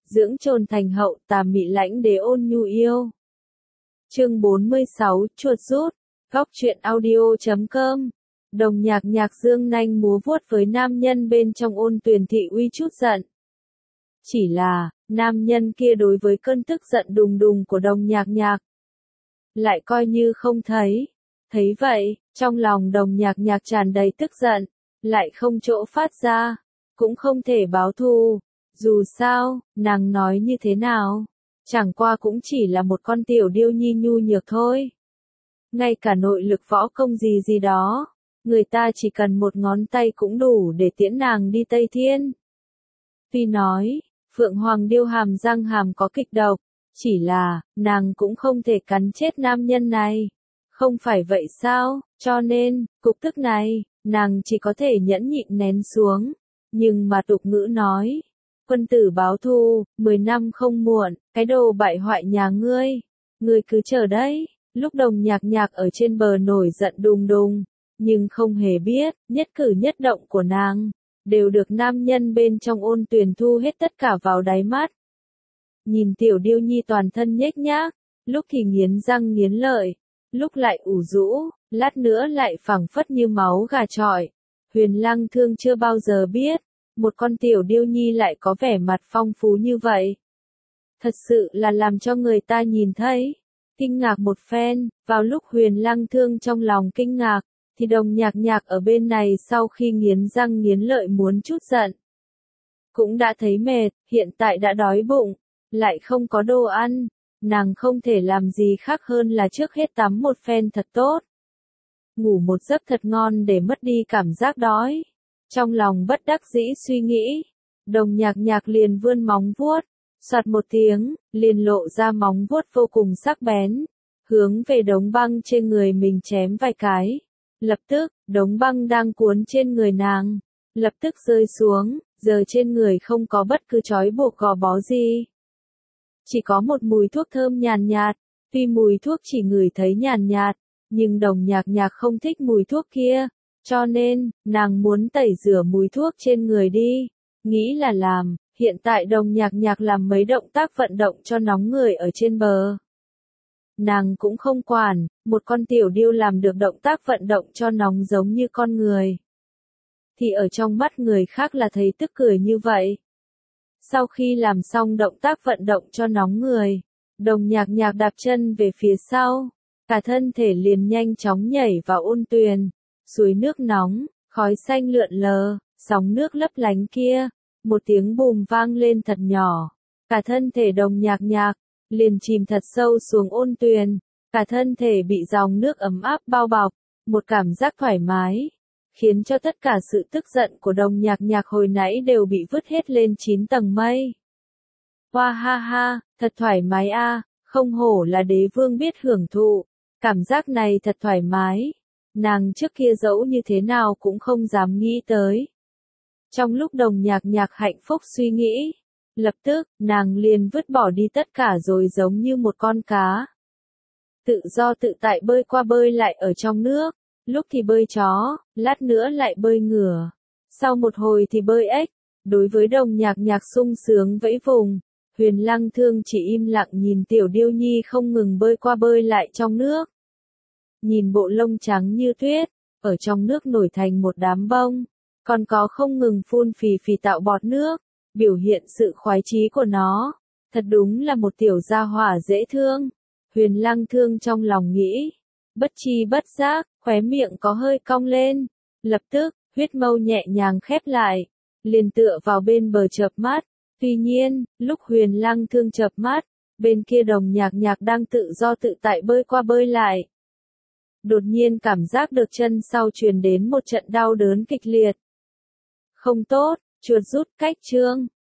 dưỡng trồn thành hậu, tà mị lãnh đế ôn nhu yêu. Chương 46, chuột rút. Góc truyện audio.com. Đồng Nhạc Nhạc dương nanh múa vuốt với nam nhân bên trong Ôn Tuyền thị uy chút giận. Chỉ là, nam nhân kia đối với cơn tức giận đùng đùng của Đồng Nhạc Nhạc lại coi như không thấy. Thấy vậy, trong lòng Đồng Nhạc Nhạc tràn đầy tức giận, lại không chỗ phát ra, cũng không thể báo thù. Dù sao, nàng nói như thế nào, chẳng qua cũng chỉ là một con tiểu điêu nhi nhu nhược thôi. Ngay cả nội lực võ công gì đó, người ta chỉ cần một ngón tay cũng đủ để tiễn nàng đi Tây Thiên. Tuy nói, Phượng Hoàng điêu hàm răng hàm có kịch độc, chỉ là, nàng cũng không thể cắn chết nam nhân này. Không phải vậy sao, cho nên, cục tức này, nàng chỉ có thể nhẫn nhịn nén xuống. Nhưng mà tục ngữ nói, quân tử báo thù, 10 năm không muộn, cái đồ bại hoại nhà ngươi. Ngươi cứ chờ đấy. Lúc Đồng Nhạc Nhạc ở trên bờ nổi giận đùng đùng, nhưng không hề biết, nhất cử nhất động của nàng, đều được nam nhân bên trong Ôn Tuyền thu hết tất cả vào đáy mắt. Nhìn tiểu điêu nhi toàn thân nhếch nhác, lúc thì nghiến răng nghiến lợi, lúc lại ủ rũ, lát nữa lại phảng phất như máu gà trọi. Huyền Lăng Thương chưa bao giờ biết, một con tiểu điêu nhi lại có vẻ mặt phong phú như vậy. Thật sự là làm cho người ta nhìn thấy, kinh ngạc một phen. Vào lúc Huyền Lăng Thương trong lòng kinh ngạc, thì Đồng Nhạc Nhạc ở bên này sau khi nghiến răng nghiến lợi muốn chút giận, cũng đã thấy mệt, hiện tại đã đói bụng, lại không có đồ ăn, nàng không thể làm gì khác hơn là trước hết tắm một phen thật tốt, ngủ một giấc thật ngon để mất đi cảm giác đói. Trong lòng bất đắc dĩ suy nghĩ, Đồng Nhạc Nhạc liền vươn móng vuốt, soạt một tiếng, liền lộ ra móng vuốt vô cùng sắc bén, hướng về đống băng trên người mình chém vài cái. Lập tức, đống băng đang cuốn trên người nàng, lập tức rơi xuống, giờ trên người không có bất cứ trói buộc gò bó gì. Chỉ có một mùi thuốc thơm nhàn nhạt, tuy mùi thuốc chỉ ngửi thấy nhàn nhạt, nhưng Đồng Nhạc Nhạc không thích mùi thuốc kia, cho nên, nàng muốn tẩy rửa mùi thuốc trên người đi, nghĩ là làm. Hiện tại Đồng Nhạc Nhạc làm mấy động tác vận động cho nóng người ở trên bờ. Nàng cũng không quản, một con tiểu điêu làm được động tác vận động cho nóng giống như con người, thì ở trong mắt người khác là thấy tức cười như vậy. Sau khi làm xong động tác vận động cho nóng người, Đồng Nhạc Nhạc đạp chân về phía sau, cả thân thể liền nhanh chóng nhảy vào Ôn Tuyền, suối nước nóng, khói xanh lượn lờ, sóng nước lấp lánh kia. Một tiếng bùm vang lên thật nhỏ, cả thân thể Đồng Nhạc Nhạc liền chìm thật sâu xuống Ôn Tuyền, cả thân thể bị dòng nước ấm áp bao bọc, một cảm giác thoải mái, khiến cho tất cả sự tức giận của Đồng Nhạc Nhạc hồi nãy đều bị vứt hết lên 9 tầng mây. Hoa ha ha, thật thoải mái a, không hổ là đế vương biết hưởng thụ, cảm giác này thật thoải mái, nàng trước kia dẫu như thế nào cũng không dám nghĩ tới. Trong lúc Đồng Nhạc Nhạc hạnh phúc suy nghĩ, lập tức, nàng liền vứt bỏ đi tất cả rồi giống như một con cá. Tự do tự tại bơi qua bơi lại ở trong nước, lúc thì bơi chó, lát nữa lại bơi ngửa, sau một hồi thì bơi ếch. Đối với Đồng Nhạc Nhạc sung sướng vẫy vùng, Huyền Lăng Thương chỉ im lặng nhìn tiểu điêu nhi không ngừng bơi qua bơi lại trong nước. Nhìn bộ lông trắng như tuyết, ở trong nước nổi thành một đám bông. Còn có không ngừng phun phì phì tạo bọt nước, biểu hiện sự khoái chí của nó. Thật đúng là một tiểu gia hỏa dễ thương. Huyền Lăng Thương trong lòng nghĩ. Bất chi bất giác, khóe miệng có hơi cong lên. Lập tức, huyết mâu nhẹ nhàng khép lại. Liền tựa vào bên bờ chợp mắt. Tuy nhiên, lúc Huyền Lăng Thương chợp mắt, bên kia Đồng Nhạc Nhạc đang tự do tự tại bơi qua bơi lại. Đột nhiên cảm giác được chân sau truyền đến một trận đau đớn kịch liệt. Không tốt, chuột rút cách chương.